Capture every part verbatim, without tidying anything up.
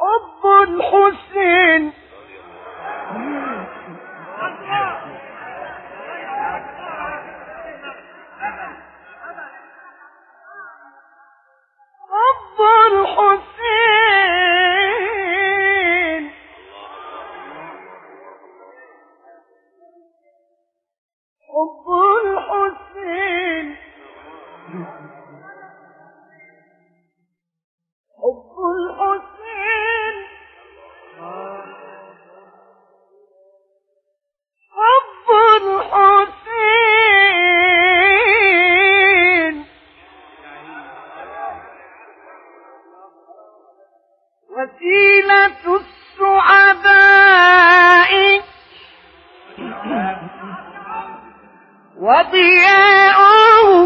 حب الحسين حب الحسين حب الحسين حب الحسين حب الحسين وسيلة السعداء وضياؤه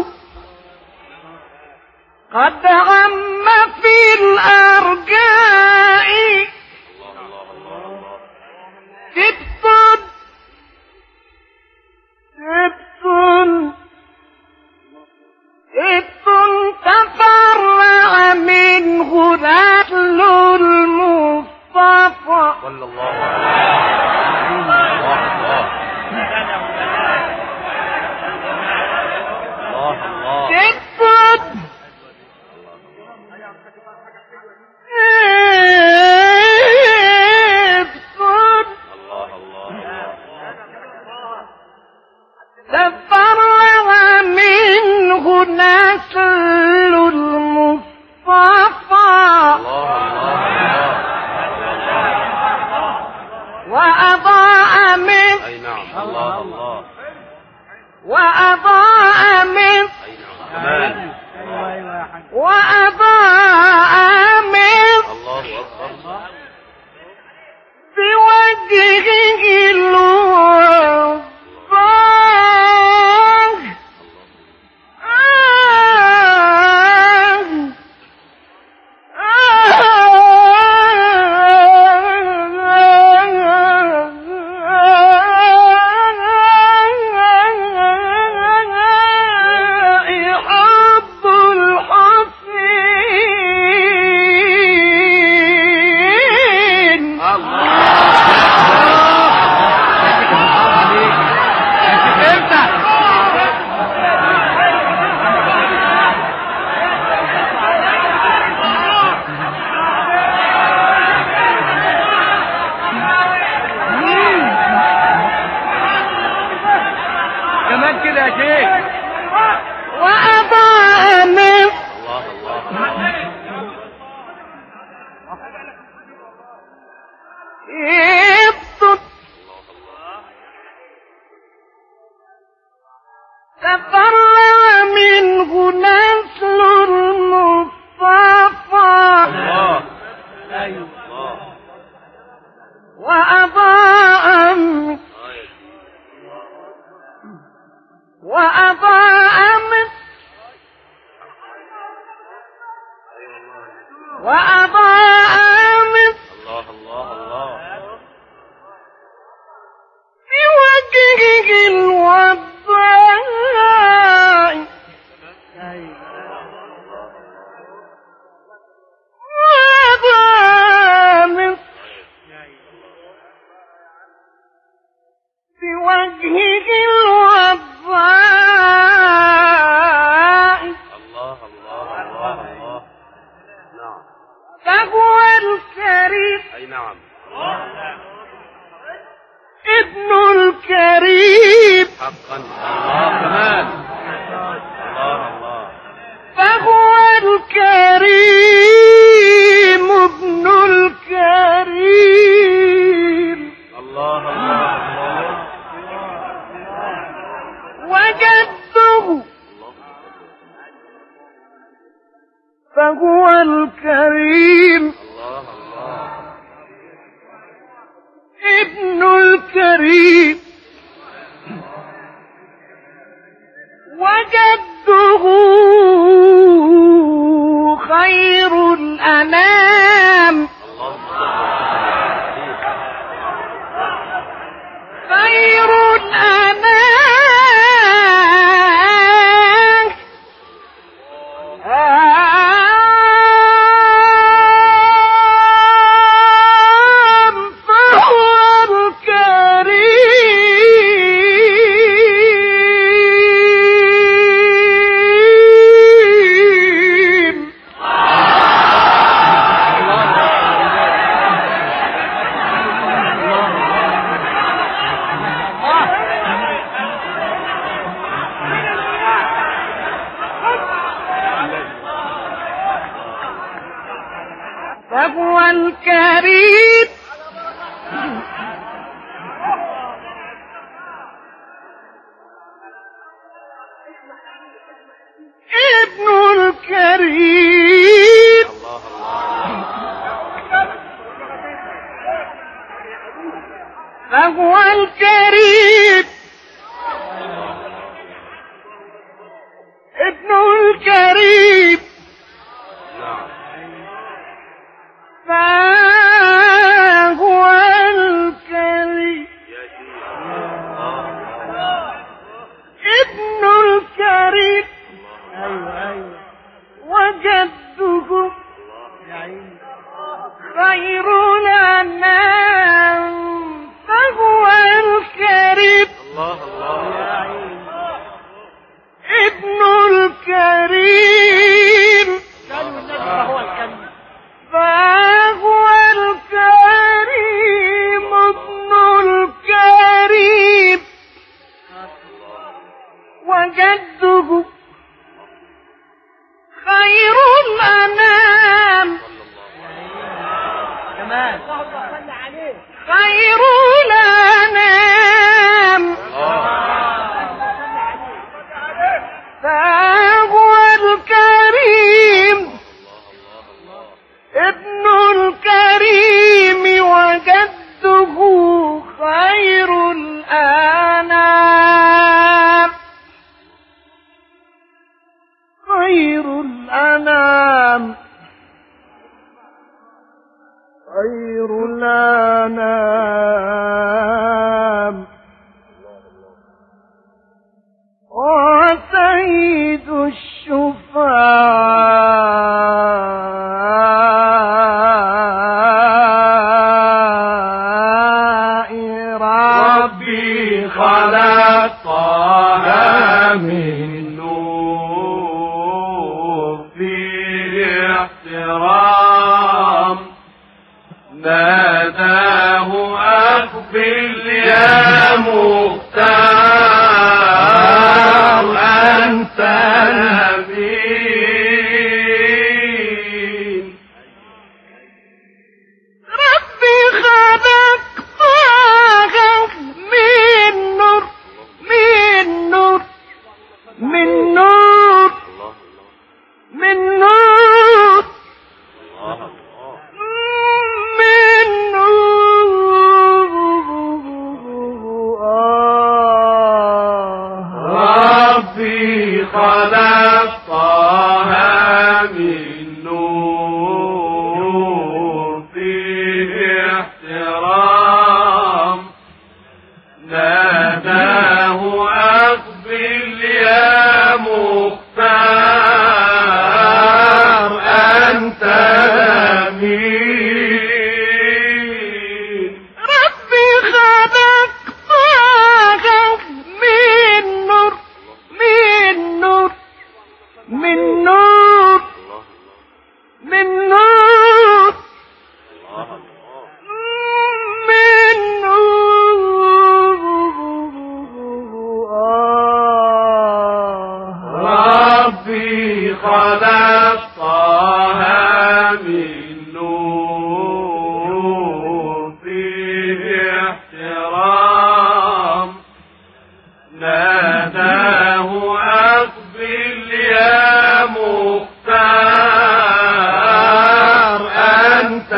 قد عم في الأرجاء سبت سبت سبت تفرع منه نسل المصطفى صلى الله عليه وسلم. سبت تفرع منه نسل المصطفى وأضاء من وأضاء من وأضاء من بوجهه الوفاق وأضاء من تفرع منه نسل المصطفى وأضاء وأضاء وأضاء بوجهه الوضاء وأضاء بوجهه الوضاء فهو الكريم أي نعم ابن الكريم حقا. الله كمان. الله الله. فهو الكريم ابن الكريم. الله الله. وجده فهو الكريم الله الله. ابن الكريم وجده خير الأنام خير الأنام فهو الكريم ابن الكريم فهو الكريم ابن الكريم فهو الكريم ابن الكريم وجده خير الأنام فهو الكريم ابن الكريم فهو الكريم ابن الكريم وجده خير الأنام خير الأنام فهو الكريم ابن الكريم وجده خير الأنام خير الأنام خير الأنام وسيد الشفعاء ربي خلقها من نور فيه احترام ناداه أقبل يا مختار أنت نبي ربي خلقها من نور من نور من نور من نور خلقها من نور فيه احترام ناداه أقبل يا مختار أنت أمين ربي خلقها من نور من نور من نور من نور من نور ربي خلقها من نور فيه احترام ناداه أقبل يا مختار أنت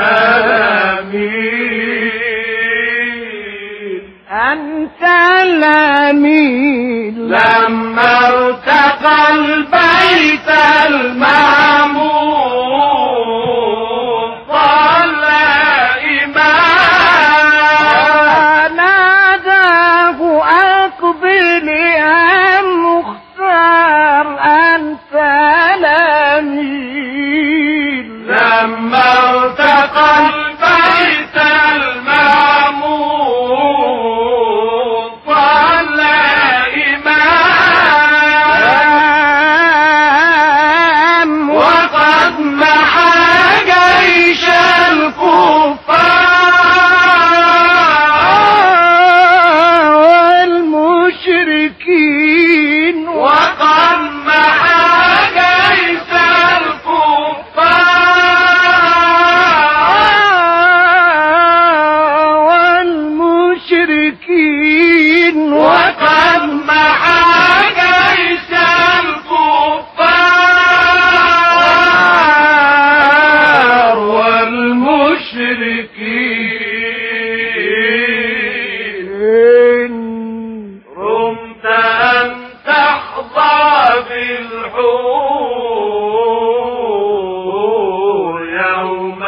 الأمين أنت الأمين لما ارتقى البيت المعمور صلى إمام ناداه أقبل يا مختار أنت الأمين لما ارتقى البيت المعمور صلى إمام وقد محى جيش الكفار والمشركين وقد محى جيش الكفار المشركين رمت أن تحظى بالحور يوم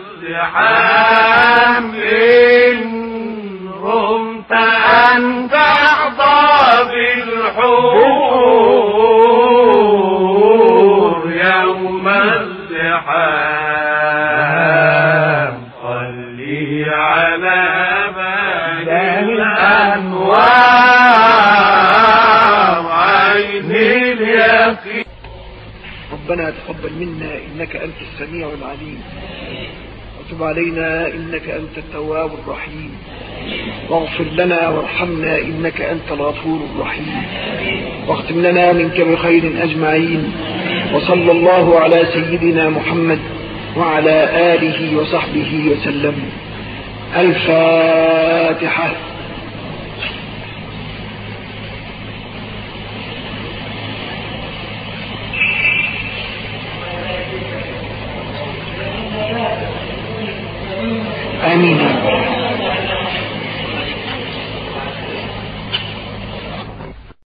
الزحام رمت أن تحظى بالحور يوم الزحام صلي على بدن الأنوار عين اليقين. ربنا تقبل منا إنك أنت السميع العليم، وتب علينا إنك أنت التواب الرحيم، واغفر لنا وارحمنا إنك أنت الغفور الرحيم، واختم لنا منك بخير أجمعين. وصلى الله على سيدنا محمد وعلى آله وصحبه وسلم. الفاتحة. آمين.